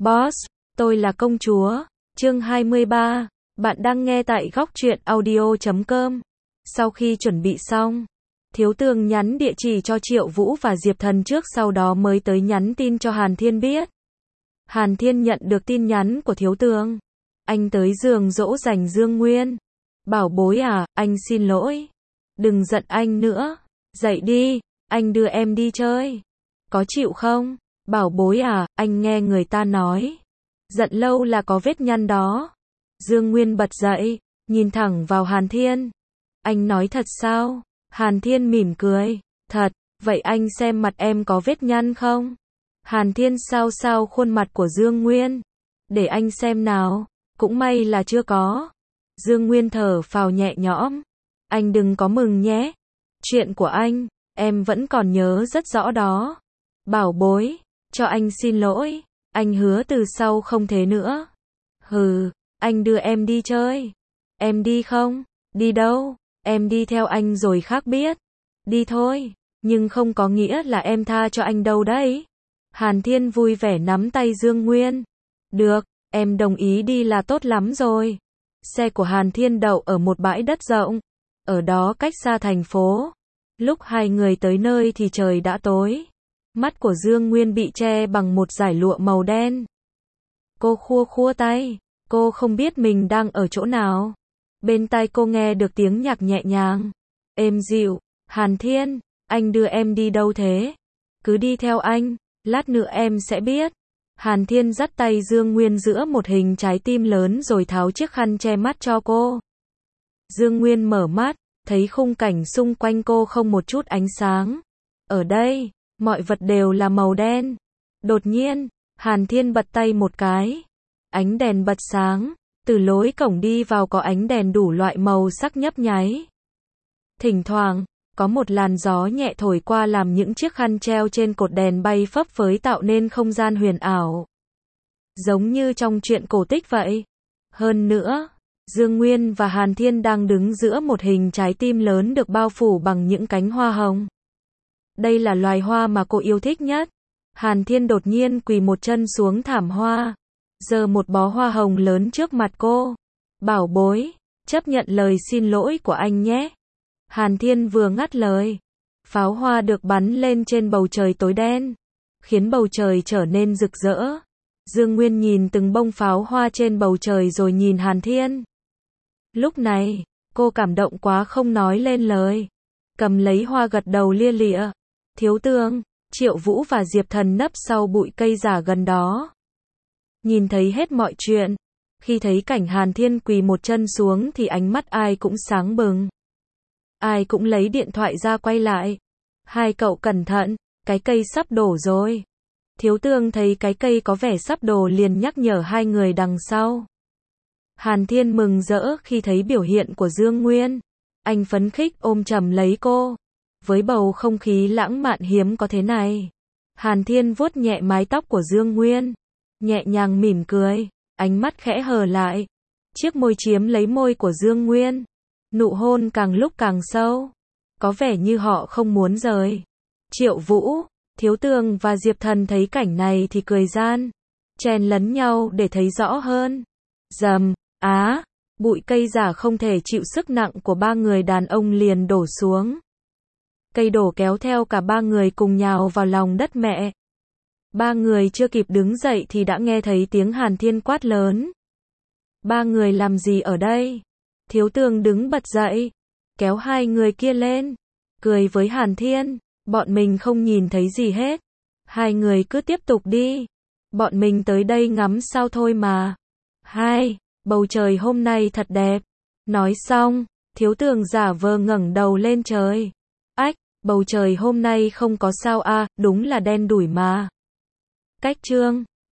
Boss, tôi là công chúa. Chương 23. Bạn đang nghe tại góc truyện audio.com. Sau khi chuẩn bị xong, Thiếu Tường nhắn địa chỉ cho Triệu Vũ và Diệp Thần trước, sau đó mới tới nhắn tin cho Hàn Thiên biết. Hàn Thiên nhận được tin nhắn của Thiếu Tường. Anh tới giường dỗ dành Dương Nguyên. Bảo bối à, anh xin lỗi. Đừng giận anh nữa. Dậy đi, anh đưa em đi chơi. Có chịu không? Bảo bối à, anh nghe người ta nói. Giận lâu là có vết nhăn đó. Dương Nguyên bật dậy, nhìn thẳng vào Hàn Thiên. Anh nói thật sao? Hàn Thiên mỉm cười. Thật, vậy anh xem mặt em có vết nhăn không? Hàn Thiên sao sao khuôn mặt của Dương Nguyên. Để anh xem nào. Cũng may là chưa có. Dương Nguyên thở phào nhẹ nhõm. Anh đừng có mừng nhé. Chuyện của anh, em vẫn còn nhớ rất rõ đó. Bảo bối, cho anh xin lỗi. Anh hứa từ sau không thế nữa. Hừ, anh đưa em đi chơi. Em đi không? Đi đâu? Em đi theo anh rồi khác biết. Đi thôi, nhưng không có nghĩa là em tha cho anh đâu đấy. Hàn Thiên vui vẻ nắm tay Dương Nguyên. Được, em đồng ý đi là tốt lắm rồi. Xe của Hàn Thiên đậu ở một bãi đất rộng. Ở đó cách xa thành phố. Lúc hai người tới nơi thì trời đã tối. Mắt của Dương Nguyên bị che bằng một dải lụa màu đen. Cô khua khua tay. Cô không biết mình đang ở chỗ nào. Bên tai cô nghe được tiếng nhạc nhẹ nhàng, êm dịu. Hàn Thiên, anh đưa em đi đâu thế? Cứ đi theo anh, lát nữa em sẽ biết. Hàn Thiên dắt tay Dương Nguyên giữa một hình trái tim lớn rồi tháo chiếc khăn che mắt cho cô. Dương Nguyên mở mắt, thấy khung cảnh xung quanh cô không một chút ánh sáng. Ở đây, mọi vật đều là màu đen. Đột nhiên, Hàn Thiên bật tay một cái. Ánh đèn bật sáng. Từ lối cổng đi vào có ánh đèn đủ loại màu sắc nhấp nháy. Thỉnh thoảng, có một làn gió nhẹ thổi qua làm những chiếc khăn treo trên cột đèn bay phấp phới tạo nên không gian huyền ảo. Giống như trong truyện cổ tích vậy. Hơn nữa, Dương Nguyên và Hàn Thiên đang đứng giữa một hình trái tim lớn được bao phủ bằng những cánh hoa hồng. Đây là loài hoa mà cô yêu thích nhất. Hàn Thiên đột nhiên quỳ một chân xuống thảm hoa. Giơ một bó hoa hồng lớn trước mặt cô. Bảo bối, chấp nhận lời xin lỗi của anh nhé. Hàn Thiên vừa ngắt lời. Pháo hoa được bắn lên trên bầu trời tối đen, khiến bầu trời trở nên rực rỡ. Dương Nguyên nhìn từng bông pháo hoa trên bầu trời rồi nhìn Hàn Thiên. Lúc này, cô cảm động quá không nói lên lời. Cầm lấy hoa gật đầu lia lịa. Thiếu Tường, Triệu Vũ và Diệp Thần nấp sau bụi cây giả gần đó. Nhìn thấy hết mọi chuyện. Khi thấy cảnh Hàn Thiên quỳ một chân xuống thì ánh mắt ai cũng sáng bừng. Ai cũng lấy điện thoại ra quay lại. Hai cậu cẩn thận, cái cây sắp đổ rồi. Thiếu Tường thấy cái cây có vẻ sắp đổ liền nhắc nhở hai người đằng sau. Hàn Thiên mừng rỡ khi thấy biểu hiện của Dương Nguyên. Anh phấn khích ôm chầm lấy cô. Với bầu không khí lãng mạn hiếm có thế này, Hàn Thiên vuốt nhẹ mái tóc của Dương Nguyên. Nhẹ nhàng mỉm cười, ánh mắt khẽ hờ lại. Chiếc môi chiếm lấy môi của Dương Nguyên. Nụ hôn càng lúc càng sâu. Có vẻ như họ không muốn rời. Triệu Vũ, Thiếu Tường và Diệp Thần thấy cảnh này thì cười gian. Chen lấn nhau để thấy rõ hơn. Rầm, bụi cây giả không thể chịu sức nặng của ba người đàn ông liền đổ xuống. Cây đổ kéo theo cả ba người cùng nhào vào lòng đất mẹ. Ba người chưa kịp đứng dậy thì đã nghe thấy tiếng Hàn Thiên quát lớn. Ba người làm gì ở đây? Thiếu Tường đứng bật dậy, kéo hai người kia lên, cười với Hàn Thiên. Bọn mình không nhìn thấy gì hết. Hai người cứ tiếp tục đi. Bọn mình tới đây ngắm sao thôi mà. Bầu trời hôm nay thật đẹp. Nói xong, Thiếu Tường giả vờ ngẩng đầu lên trời. Bầu trời hôm nay không có sao à, đúng là đen đủi mà. Cách chương